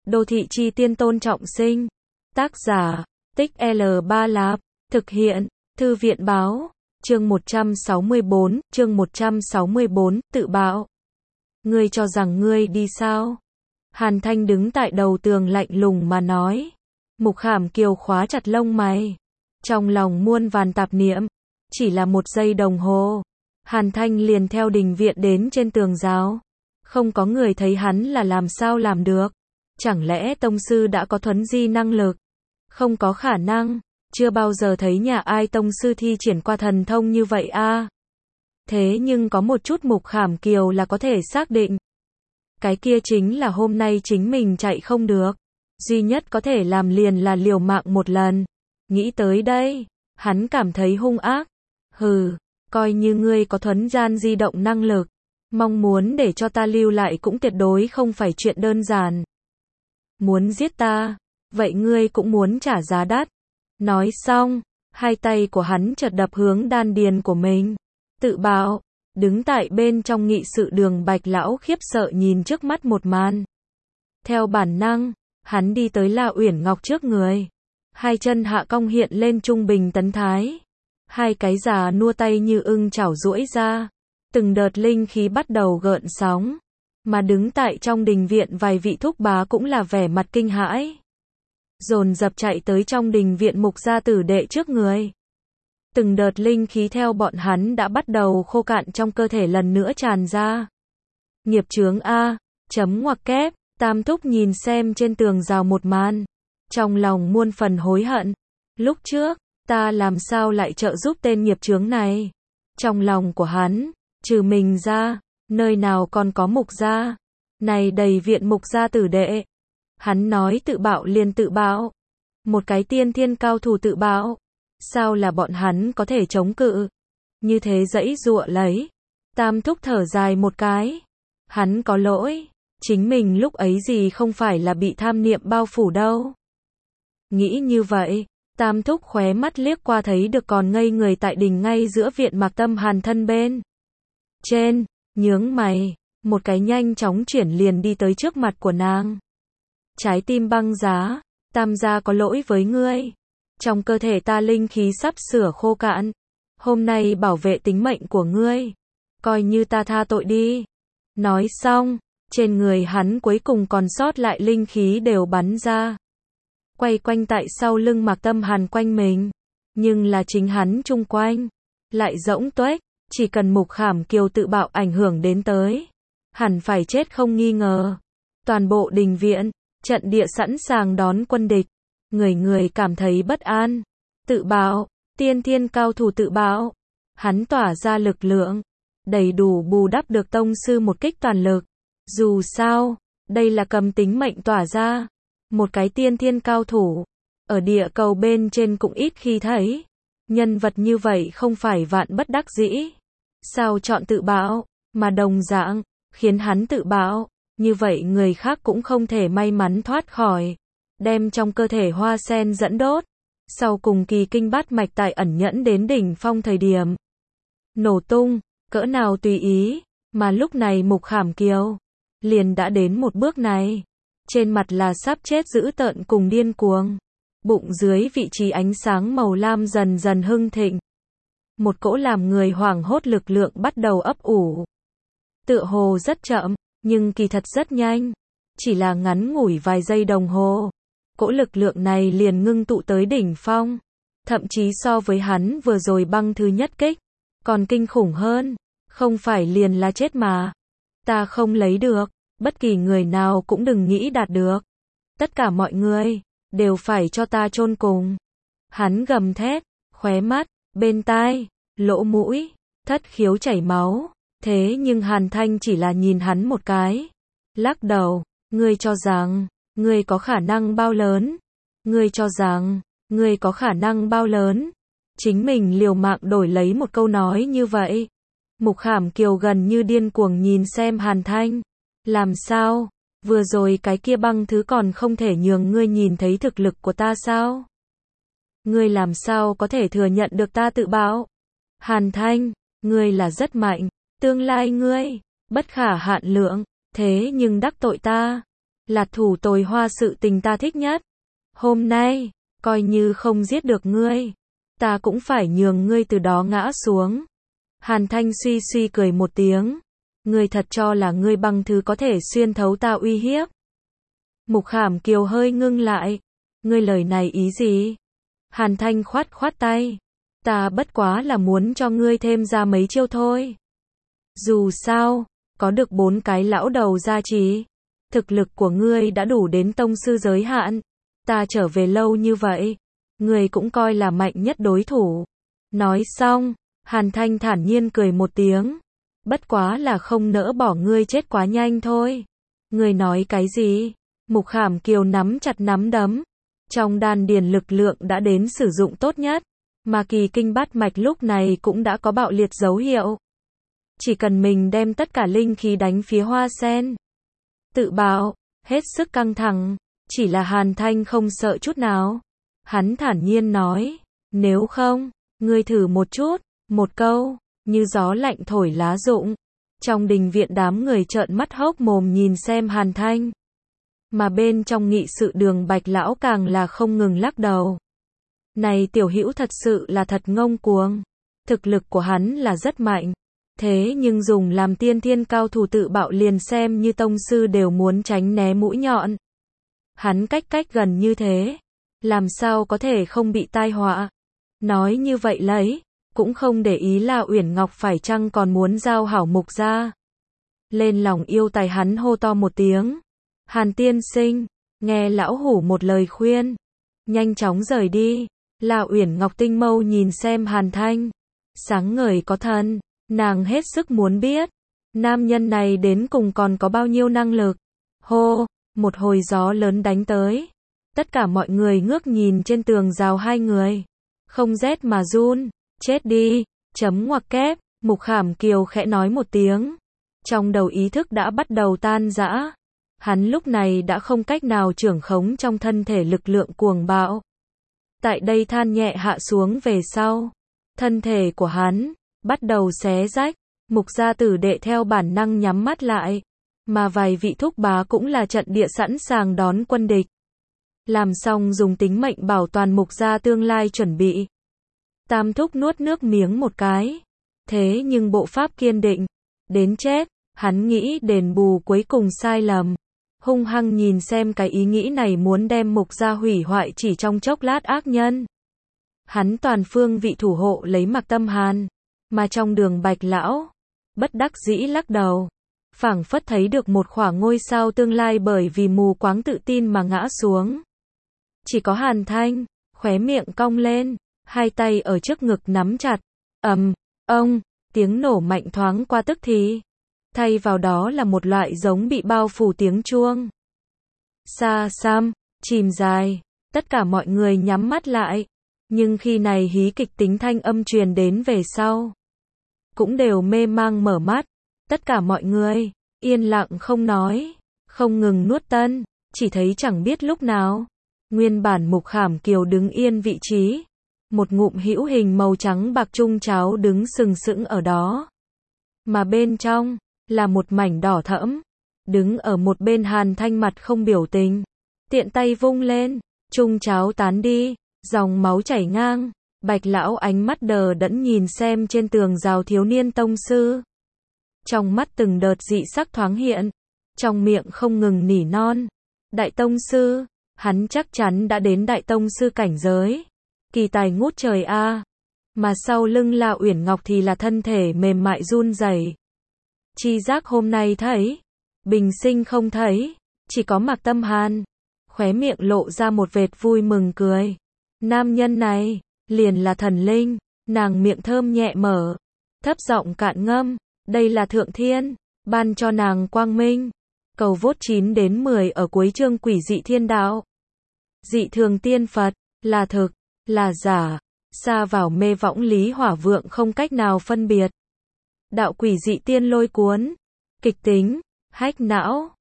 Đô thị chi tiên Tôn Trọng Sinh. Tác giả, Tích L3 Lạp. Thực hiện, Thư viện báo. Chương 164, tự bạo. Ngươi cho rằng ngươi đi sao? Hàn Thanh đứng tại đầu tường lạnh lùng mà nói. Mục Khảm Kiều khóa chặt lông mày. Trong lòng muôn vàn tạp niệm. Chỉ là 1 giây đồng hồ. Hàn Thanh liền theo đình viện đến trên tường giáo. Không có người thấy hắn là làm sao làm được. Chẳng lẽ tông sư đã có thuấn di năng lực? Không có khả năng. Chưa bao giờ thấy nhà ai tông sư thi triển qua thần thông như vậy a. Thế nhưng có một chút Mục Khảm Kiều là có thể xác định. Cái kia chính là hôm nay chính mình chạy không được. Duy nhất có thể làm liền là liều mạng một lần. Nghĩ tới đây, hắn cảm thấy hung ác. Hừ, coi như ngươi có thuấn gian di động năng lực. Mong muốn để cho ta lưu lại cũng tuyệt đối không phải chuyện đơn giản. Muốn giết ta, vậy ngươi cũng muốn trả giá đắt. Nói xong, hai tay của hắn chợt đập hướng đan điền của mình. Tự bạo, đứng tại bên trong nghị sự đường Bạch lão khiếp sợ nhìn trước mắt một màn. Theo bản năng, hắn đi tới La Uyển Ngọc trước người. Hai chân hạ cong hiện lên trung bình tấn thái. Hai cái già nua tay như ưng chảo duỗi ra. Từng đợt linh khí bắt đầu gợn sóng. Mà đứng tại trong đình viện vài vị thúc bá cũng là vẻ mặt kinh hãi. Dồn dập chạy tới trong đình viện Mục gia tử đệ trước người. Từng đợt linh khí theo bọn hắn đã bắt đầu khô cạn trong cơ thể lần nữa tràn ra. Nghiệp chướng A, chấm ngoặc kép, Tam thúc nhìn xem trên tường rào một màn. Trong lòng muôn phần hối hận. Lúc trước, ta làm sao lại trợ giúp tên nghiệp chướng này? Trong lòng của hắn, trừ mình ra, nơi nào còn có Mục gia? Này đầy viện Mục gia tử đệ. Hắn nói tự bạo liền tự bạo. Một cái tiên thiên cao thủ tự bạo. Sao là bọn hắn có thể chống cự? Như thế giãy giụa lấy. Tam thúc thở dài một cái. Hắn có lỗi. Chính mình lúc ấy gì không phải là bị tham niệm bao phủ đâu. Nghĩ như vậy, Tam thúc khóe mắt liếc qua thấy được còn ngây người tại đình ngay giữa viện Mạc Tâm Hàn thân bên. Trên, nhướng mày, một cái nhanh chóng chuyển liền đi tới trước mặt của nàng. Trái tim băng giá, Tam gia có lỗi với ngươi. Trong cơ thể ta linh khí sắp sửa khô cạn. Hôm nay bảo vệ tính mệnh của ngươi. Coi như ta tha tội đi. Nói xong, trên người hắn cuối cùng còn sót lại linh khí đều bắn ra. Quay quanh tại sau lưng Mạc Tâm Hàn quanh mình. Nhưng là chính hắn chung quanh. Lại rỗng tuếch, chỉ cần Mục Khảm Kiều tự bạo ảnh hưởng đến tới. Hẳn phải chết không nghi ngờ. Toàn bộ đình viện, trận địa sẵn sàng đón quân địch. Người người cảm thấy bất an. Tự bạo, tiên thiên cao thủ tự bạo. Hắn tỏa ra lực lượng. Đầy đủ bù đắp được tông sư một kích toàn lực. Dù sao, đây là cầm tính mệnh tỏa ra. Một cái tiên thiên cao thủ. Ở địa cầu bên trên cũng ít khi thấy. Nhân vật như vậy không phải vạn bất đắc dĩ. Sao chọn tự bạo, mà đồng dạng, khiến hắn tự bạo. Như vậy người khác cũng không thể may mắn thoát khỏi. Đem trong cơ thể hoa sen dẫn đốt. Sau cùng kỳ kinh bát mạch tại ẩn nhẫn đến đỉnh phong thời điểm. Nổ tung, cỡ nào tùy ý. Mà lúc này Mục Khảm Kiều liền đã đến một bước này. Trên mặt là sắp chết dữ tợn cùng điên cuồng. Bụng dưới vị trí ánh sáng màu lam dần dần hưng thịnh. Một cỗ làm người hoảng hốt lực lượng bắt đầu ấp ủ. Tựa hồ rất chậm, nhưng kỳ thật rất nhanh. Chỉ là ngắn ngủi vài giây đồng hồ. Cỗ lực lượng này liền ngưng tụ tới đỉnh phong. Thậm chí so với hắn vừa rồi băng thứ nhất kích. Còn kinh khủng hơn. Không phải liền là chết mà. Ta không lấy được. Bất kỳ người nào cũng đừng nghĩ đạt được. Tất cả mọi người đều phải cho ta chôn cùng. Hắn gầm thét, khóe mắt, bên tai, lỗ mũi, thất khiếu chảy máu. Thế nhưng Hàn Thanh chỉ là nhìn hắn một cái. Lắc đầu, ngươi cho rằng, ngươi có khả năng bao lớn? Ngươi cho rằng, ngươi có khả năng bao lớn? Chính mình liều mạng đổi lấy một câu nói như vậy. Mục Khảm Kiều gần như điên cuồng nhìn xem Hàn Thanh. Làm sao? Vừa rồi cái kia băng thứ còn không thể nhường ngươi nhìn thấy thực lực của ta sao? Ngươi làm sao có thể thừa nhận được ta tự bạo? Hàn Thanh, ngươi là rất mạnh, tương lai ngươi, bất khả hạn lượng, thế nhưng đắc tội ta, là thủ tồi hoa sự tình ta thích nhất. Hôm nay, coi như không giết được ngươi, ta cũng phải nhường ngươi từ đó ngã xuống. Hàn Thanh suy suy cười một tiếng. Ngươi thật cho là ngươi bằng thứ có thể xuyên thấu ta uy hiếp. Mục Khảm Kiều hơi ngưng lại. Ngươi lời này ý gì? Hàn Thanh khoát khoát tay. Ta bất quá là muốn cho ngươi thêm ra mấy chiêu thôi. Dù sao, có được 4 cái lão đầu gia trì, thực lực của ngươi đã đủ đến tông sư giới hạn. Ta trở về lâu như vậy, ngươi cũng coi là mạnh nhất đối thủ. Nói xong, Hàn Thanh thản nhiên cười một tiếng. Bất quá là không nỡ bỏ ngươi chết quá nhanh thôi. Ngươi nói cái gì? Mục Khảm Kiều nắm chặt nắm đấm. Trong đan điền lực lượng đã đến sử dụng tốt nhất, mà kỳ kinh bát mạch lúc này cũng đã có bạo liệt dấu hiệu. Chỉ cần mình đem tất cả linh khí đánh phía hoa sen. Tự bạo, hết sức căng thẳng, chỉ là Hàn Thanh không sợ chút nào. Hắn thản nhiên nói, nếu không, ngươi thử một chút, một câu, như gió lạnh thổi lá rụng. Trong đình viện đám người trợn mắt hốc mồm nhìn xem Hàn Thanh. Mà bên trong nghị sự đường Bạch lão càng là không ngừng lắc đầu. Này tiểu hữu thật sự là thật ngông cuồng. Thực lực của hắn là rất mạnh. Thế nhưng dùng làm tiên thiên cao thủ tự bạo liền xem như tông sư đều muốn tránh né mũi nhọn. Hắn cách gần như thế, làm sao có thể không bị tai họa. Nói như vậy lấy, cũng không để ý là Uyển Ngọc phải chăng còn muốn giao hảo mục ra. Lên lòng yêu tài hắn hô to một tiếng. Hàn tiên sinh, nghe lão hủ một lời khuyên, nhanh chóng rời đi. Là Uyển Ngọc tinh mâu nhìn xem Hàn Thanh, sáng ngời có thần, nàng hết sức muốn biết, nam nhân này đến cùng còn có bao nhiêu năng lực. Hô, một hồi gió lớn đánh tới, tất cả mọi người ngước nhìn trên tường rào hai người, không rét mà run, chết đi, chấm ngoặc kép, Mục Khảm Kiều khẽ nói một tiếng, trong đầu ý thức đã bắt đầu tan rã. Hắn lúc này đã không cách nào trưởng khống trong thân thể lực lượng cuồng bạo. Tại đây than nhẹ hạ xuống về sau, thân thể của hắn bắt đầu xé rách, Mục gia tử đệ theo bản năng nhắm mắt lại, mà vài vị thúc bá cũng là trận địa sẵn sàng đón quân địch. Làm xong dùng tính mệnh bảo toàn Mục gia tương lai chuẩn bị. Tam thúc nuốt nước miếng một cái, thế nhưng bộ pháp kiên định, đến chết, hắn nghĩ đền bù cuối cùng sai lầm. Hung hăng nhìn xem cái ý nghĩ này muốn đem Mục gia hủy hoại chỉ trong chốc lát ác nhân. Hắn toàn phương vị thủ hộ lấy Mạc Tâm Hàn, mà trong đường Bạch lão, bất đắc dĩ lắc đầu, phảng phất thấy được một khỏa ngôi sao tương lai bởi vì mù quáng tự tin mà ngã xuống. Chỉ có Hàn Thanh, khóe miệng cong lên, hai tay ở trước ngực nắm chặt, ông, tiếng nổ mạnh thoáng qua tức thì. Thay vào đó là một loại giống bị bao phủ tiếng chuông. Xa xăm, chìm dài, tất cả mọi người nhắm mắt lại. Nhưng khi này hí kịch tính thanh âm truyền đến về sau, cũng đều mê mang mở mắt. Tất cả mọi người, yên lặng không nói, không ngừng nuốt tân, chỉ thấy chẳng biết lúc nào. Nguyên bản Mục Khảm Kiều đứng yên vị trí. Một ngụm hữu hình màu trắng bạc chung cháo đứng sừng sững ở đó. Mà bên trong là một mảnh đỏ thẫm, đứng ở một bên Hàn Thanh mặt không biểu tình, tiện tay vung lên, chung cháo tán đi, dòng máu chảy ngang, Bạch lão ánh mắt đờ đẫn nhìn xem trên tường rào thiếu niên tông sư. Trong mắt từng đợt dị sắc thoáng hiện, trong miệng không ngừng nỉ non, đại tông sư, hắn chắc chắn đã đến đại tông sư cảnh giới, kỳ tài ngút trời a. Mà sau lưng là Uyển Ngọc thì là thân thể mềm mại run rẩy. Chi giác hôm nay thấy, bình sinh không thấy, chỉ có Mạc Tâm Hàn, khóe miệng lộ ra một vệt vui mừng cười. Nam nhân này, liền là thần linh, nàng miệng thơm nhẹ mở, thấp giọng cạn ngâm, đây là thượng thiên, ban cho nàng quang minh. Cầu vốt 9 đến 10 ở cuối chương Quỷ dị thiên đạo. Dị thường tiên Phật, là thực, là giả, xa vào mê võng lý hỏa vượng không cách nào phân biệt. Đạo quỷ dị tiên lôi cuốn, kịch tính, hách não.